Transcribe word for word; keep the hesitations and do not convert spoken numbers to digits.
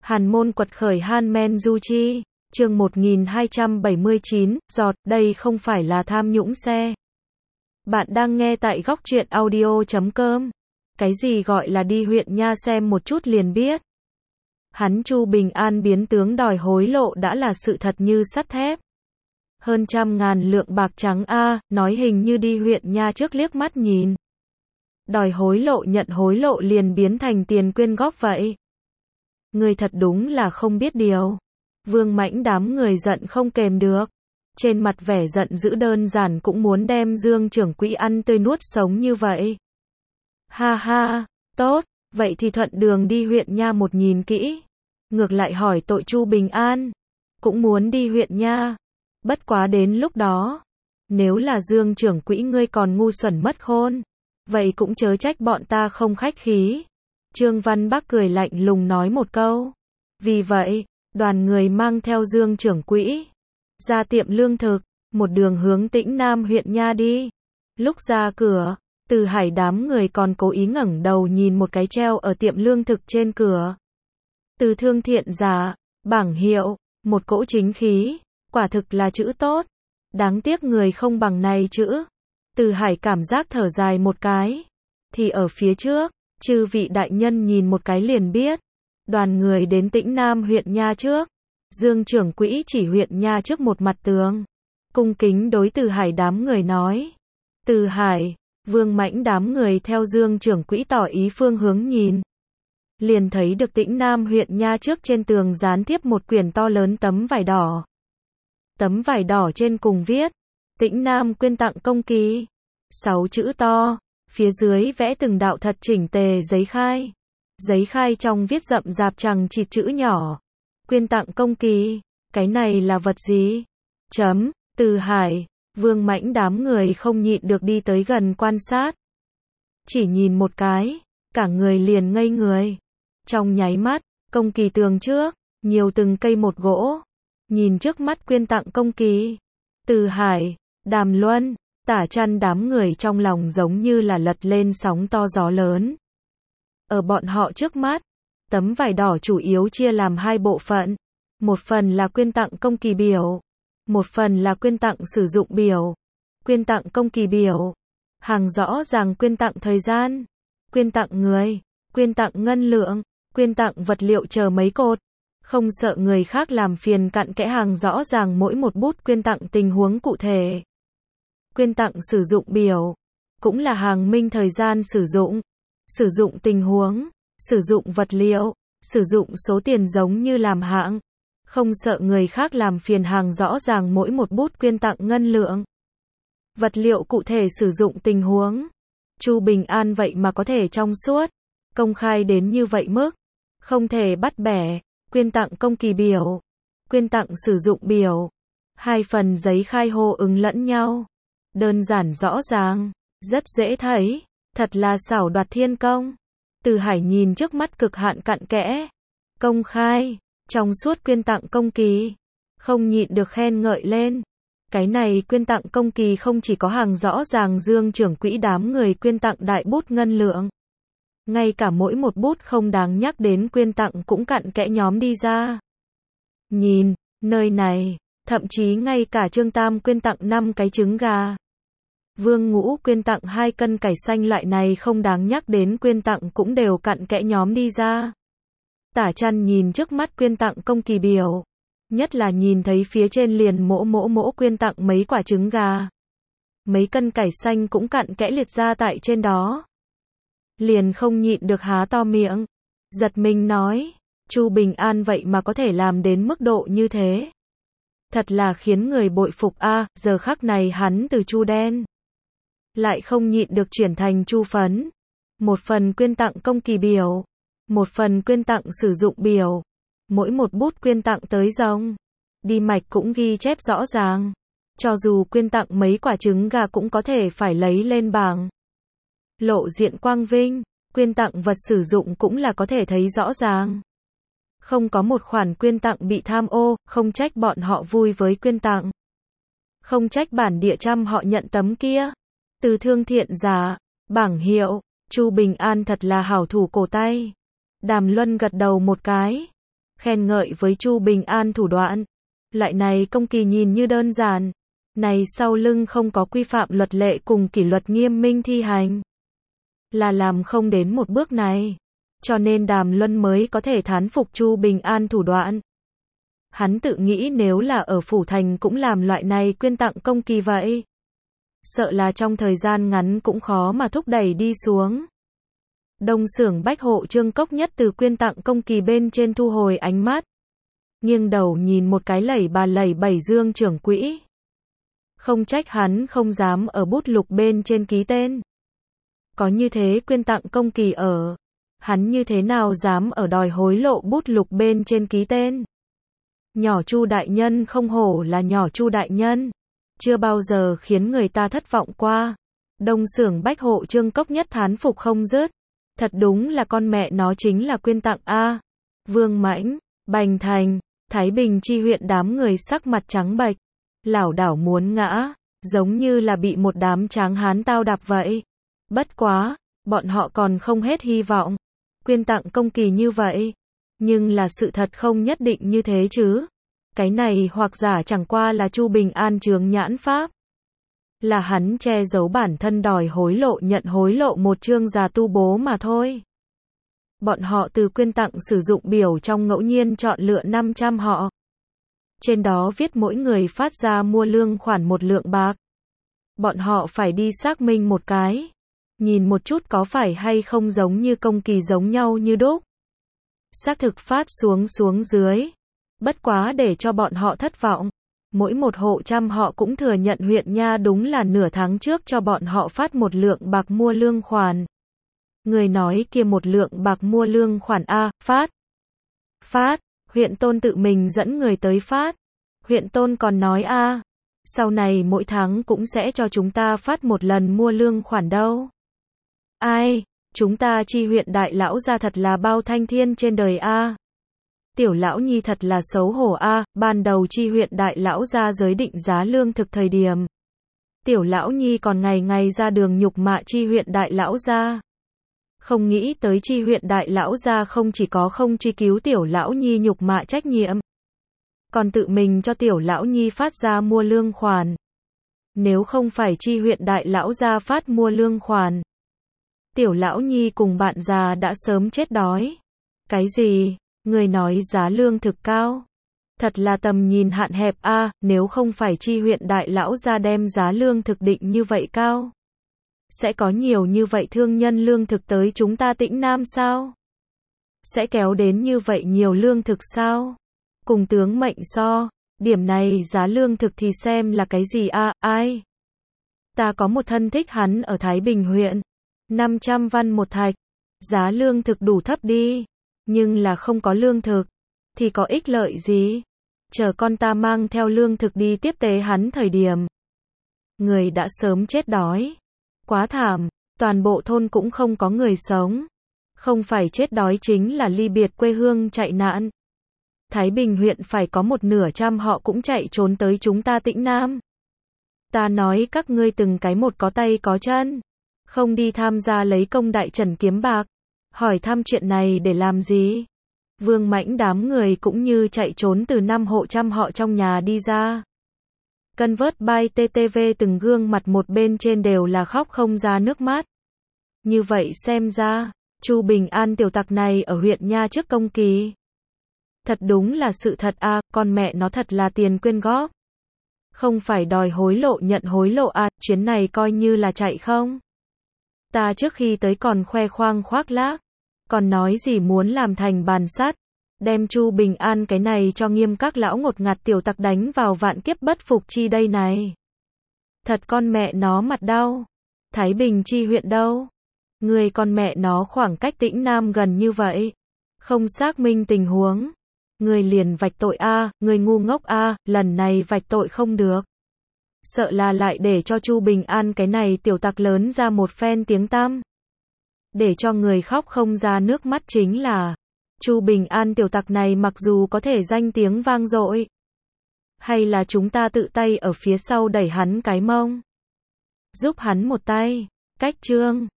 Hàn môn quật khởi Han Men Du Chi, chương một nghìn hai trăm bảy mươi chín, giọt, đây không phải là tham nhũng xe. Bạn đang nghe tại góc truyện audio chấm com. Cái gì gọi là đi huyện nha xem một chút liền biết. Hắn Chu Bình An biến tướng đòi hối lộ đã là sự thật như sắt thép. Hơn trăm ngàn lượng bạc trắng a, nói hình như đi huyện nha trước liếc mắt nhìn. Đòi hối lộ nhận hối lộ liền biến thành tiền quyên góp vậy. Người thật đúng là không biết điều. Vương Mãnh đám người giận không kềm được. Trên mặt vẻ giận dữ đơn giản cũng muốn đem Dương trưởng quỹ ăn tươi nuốt sống như vậy. Ha ha, tốt, vậy thì thuận đường đi huyện nha một nhìn kỹ. Ngược lại hỏi tội Chu Bình An. Cũng muốn đi huyện nha. Bất quá đến lúc đó. Nếu là Dương trưởng quỹ ngươi còn ngu xuẩn mất khôn. Vậy cũng chớ trách bọn ta không khách khí. Trương Văn Bắc cười lạnh lùng nói một câu. Vì vậy, đoàn người mang theo Dương trưởng quỹ ra tiệm lương thực, một đường hướng Tĩnh Nam huyện nha đi. Lúc ra cửa, Từ Hải đám người còn cố ý ngẩng đầu nhìn một cái treo ở tiệm lương thực trên cửa. Từ Thương Thiện Giả, bảng hiệu, một cỗ chính khí, quả thực là chữ tốt. Đáng tiếc người không bằng này chữ. Từ Hải cảm giác thở dài một cái. Thì ở phía trước, chư vị đại nhân nhìn một cái liền biết. Đoàn người đến Tĩnh Nam huyện nha trước. Dương trưởng quỹ chỉ huyện nha trước một mặt tường. Cung kính đối Từ Hải đám người nói. Từ Hải, Vương Mãnh đám người theo Dương trưởng quỹ tỏ ý phương hướng nhìn. Liền thấy được Tĩnh Nam huyện nha trước trên tường dán tiếp một quyển to lớn tấm vải đỏ. Tấm vải đỏ trên cùng viết. Tĩnh Nam quyên tặng công kỳ. Sáu chữ to. Phía dưới vẽ từng đạo thật chỉnh tề giấy khai. Giấy khai trong viết rậm rạp chằng chịt chữ nhỏ. Quyên tặng công kỳ. Cái này là vật gì? Chấm. Từ Hải, Vương Mãnh đám người không nhịn được đi tới gần quan sát. Chỉ nhìn một cái, cả người liền ngây người. Trong nháy mắt, công kỳ tường trước, nhiều từng cây một gỗ. Nhìn trước mắt quyên tặng công kỳ. Từ Hải, Đàm Luân, Tả Chăn đám người trong lòng giống như là lật lên sóng to gió lớn. Ở bọn họ trước mắt, tấm vải đỏ chủ yếu chia làm hai bộ phận. Một phần là quyên tặng công kỳ biểu. Một phần là quyên tặng sử dụng biểu. Quyên tặng công kỳ biểu. Hàng rõ ràng quyên tặng thời gian. Quyên tặng người. Quyên tặng ngân lượng. Quyên tặng vật liệu chờ mấy cột. Không sợ người khác làm phiền cặn kẽ hàng rõ ràng mỗi một bút quyên tặng tình huống cụ thể. Quyên tặng sử dụng biểu. Cũng là hàng minh thời gian sử dụng. Sử dụng tình huống. Sử dụng vật liệu. Sử dụng số tiền giống như làm hạng. Không sợ người khác làm phiền hàng rõ ràng mỗi một bút quyên tặng ngân lượng. Vật liệu cụ thể sử dụng tình huống. Chu Bình An vậy mà có thể trong suốt. Công khai đến như vậy mức. Không thể bắt bẻ. Quyên tặng công kỳ biểu. Quyên tặng sử dụng biểu. Hai phần giấy khai hô ứng lẫn nhau. Đơn giản rõ ràng. Rất dễ thấy. Thật là xảo đoạt thiên công. Từ Hải nhìn trước mắt cực hạn cặn kẽ. Công khai. Trong suốt quyên tặng công kỳ. Không nhịn được khen ngợi lên. Cái này quyên tặng công kỳ không chỉ có hàng rõ ràng Dương trưởng quỹ đám người quyên tặng đại bút ngân lượng. Ngay cả mỗi một bút không đáng nhắc đến quyên tặng cũng cặn kẽ nhóm đi ra. Nhìn, nơi này, thậm chí ngay cả Trương Tam quyên tặng năm cái trứng gà. Vương Ngũ quyên tặng hai cân cải xanh loại này không đáng nhắc đến quyên tặng cũng đều cặn kẽ nhóm đi ra. Tả Chăn nhìn trước mắt quyên tặng công kỳ biểu. Nhất là nhìn thấy phía trên liền mỗ mỗ mỗ quyên tặng mấy quả trứng gà. Mấy cân cải xanh cũng cặn kẽ liệt ra tại trên đó. Liền không nhịn được há to miệng. Giật mình nói. Chu Bình An vậy mà có thể làm đến mức độ như thế. Thật là khiến người bội phục a. À, giờ khắc này hắn từ Chu đen. Lại không nhịn được chuyển thành Chu phấn. Một phần quyên tặng công kỳ biểu. Một phần quyên tặng sử dụng biểu. Mỗi một bút quyên tặng tới rồng. Đi mạch cũng ghi chép rõ ràng. Cho dù quyên tặng mấy quả trứng gà cũng có thể phải lấy lên bảng. Lộ diện quang vinh. Quyên tặng vật sử dụng cũng là có thể thấy rõ ràng. Không có một khoản quyên tặng bị tham ô, không trách bọn họ vui với quyên tặng. Không trách bản địa trăm họ nhận tấm kia. Từ Thương Thiện Giả, bảng hiệu, Chu Bình An thật là hảo thủ cổ tay. Đàm Luân gật đầu một cái. khen ngợi với Chu Bình An thủ đoạn. Loại này công kỳ nhìn như đơn giản, này sau lưng không có quy phạm luật lệ cùng kỷ luật nghiêm minh thi hành, là làm không đến một bước này. Cho nên Đàm Luân mới có thể thán phục Chu Bình An thủ đoạn. Hắn tự nghĩ nếu là ở phủ thành cũng làm loại này quyên tặng công kỳ vậy, sợ là trong thời gian ngắn cũng khó mà thúc đẩy đi xuống. Đông xưởng Bách Hộ Trương Cốc Nhất từ quyên tặng công kỳ bên trên thu hồi ánh mắt, nghiêng đầu nhìn một cái lẩy bà lẩy bẩy Dương trưởng quỹ. Không trách hắn không dám ở bút lục bên trên ký tên. Có như thế quyên tặng công kỳ ở, hắn như thế nào dám ở đòi hối lộ bút lục bên trên ký tên. Nhỏ Chu đại nhân không hổ là nhỏ Chu đại nhân, chưa bao giờ khiến người ta thất vọng qua. Đông xưởng Bách Hộ Trương Cốc Nhất thán phục không dứt. Thật đúng là con mẹ nó chính là quyên tặng a. Vương Mãnh, Bành Thành, Thái Bình chi huyện đám người sắc mặt trắng bệch, lảo đảo muốn ngã, giống như là bị một đám tráng hán tao đạp vậy. Bất quá, bọn họ còn không hết hy vọng. Quyên tặng công kỳ như vậy, nhưng là sự thật không nhất định như thế chứ. Cái này hoặc giả chẳng qua là Chu Bình An chướng nhãn pháp, là hắn che giấu bản thân đòi hối lộ nhận hối lộ một chương già tu bố mà thôi. Bọn họ từ quyên tặng sử dụng biểu trong ngẫu nhiên chọn lựa năm trăm họ. Trên đó viết mỗi người phát ra mua lương khoản một lượng bạc. Bọn họ phải đi xác minh một cái, nhìn một chút có phải hay không giống như công kỳ giống nhau như đúc. Xác thực phát xuống xuống dưới. Bất quá để cho bọn họ thất vọng, mỗi một hộ trăm họ cũng thừa nhận huyện nha đúng là nửa tháng trước cho bọn họ phát một lượng bạc mua lương khoản. Người nói kia một lượng bạc mua lương khoản a, phát. Phát, huyện Tôn tự mình dẫn người tới phát. Huyện Tôn còn nói a, sau này mỗi tháng cũng sẽ cho chúng ta phát một lần mua lương khoản đâu. Ai, chúng ta chi huyện đại lão ra thật là bao thanh thiên trên đời a. Tiểu lão nhi thật là xấu hổ a, ban đầu chi huyện đại lão ra giới định giá lương thực thời điểm. Tiểu lão nhi còn ngày ngày ra đường nhục mạ chi huyện đại lão ra. Không nghĩ tới chi huyện đại lão ra không chỉ có không truy cứu tiểu lão nhi nhục mạ trách nhiệm, còn tự mình cho tiểu lão nhi phát ra mua lương khoản. Nếu không phải chi huyện đại lão ra phát mua lương khoản, tiểu lão nhi cùng bạn già đã sớm chết đói. Cái gì? Người nói giá lương thực cao. Thật là tầm nhìn hạn hẹp a, à, nếu không phải chi huyện đại lão ra đem giá lương thực định như vậy cao, sẽ có nhiều như vậy thương nhân lương thực tới chúng ta Tĩnh Nam sao? Sẽ kéo đến như vậy nhiều lương thực sao? Cùng tướng mệnh so, điểm này giá lương thực thì xem là cái gì a, à, ai? Ta có một thân thích hắn ở Thái Bình huyện, năm trăm văn một thạch, giá lương thực đủ thấp đi. Nhưng là không có lương thực, thì có ích lợi gì? Chờ con ta mang theo lương thực đi tiếp tế hắn thời điểm, người đã sớm chết đói. Quá thảm, toàn bộ thôn cũng không có người sống. Không phải chết đói chính là ly biệt quê hương chạy nạn. Thái Bình huyện phải có một nửa trăm họ cũng chạy trốn tới chúng ta Tĩnh Nam. Ta nói các ngươi từng cái một có tay có chân, không đi tham gia lấy công đại trần kiếm bạc. Hỏi thăm chuyện này để làm gì? Vương Mãnh đám người cũng như chạy trốn từ năm hộ trăm họ trong nhà đi ra. Cân vớt bay tê tê vê từng gương mặt một bên trên đều là khóc không ra nước mắt. Như vậy xem ra, Chu Bình An tiểu tặc này ở huyện nha trước công kỳ. Thật đúng là sự thật a, à, con mẹ nó thật là tiền quyên góp. Không phải đòi hối lộ nhận hối lộ à, chuyến này coi như là chạy không? Ta trước khi tới còn khoe khoang khoác lác, còn nói gì muốn làm thành bàn sắt, đem Chu Bình An cái này cho nghiêm các lão ngột ngạt tiểu tặc đánh vào vạn kiếp bất phục chi đây này. Thật con mẹ nó mặt đau. Thái Bình chi huyện đâu? Người con mẹ nó khoảng cách Tĩnh Nam gần như vậy, không xác minh tình huống, người liền vạch tội a, à, người ngu ngốc a, à, lần này vạch tội không được. Sợ là lại để cho Chu Bình An cái này tiểu tặc lớn ra một phen tiếng tăm. Để cho người khóc không ra nước mắt chính là, Chu Bình An tiểu tặc này mặc dù có thể danh tiếng vang dội, hay là chúng ta tự tay ở phía sau đẩy hắn cái mông, giúp hắn một tay. Cách chương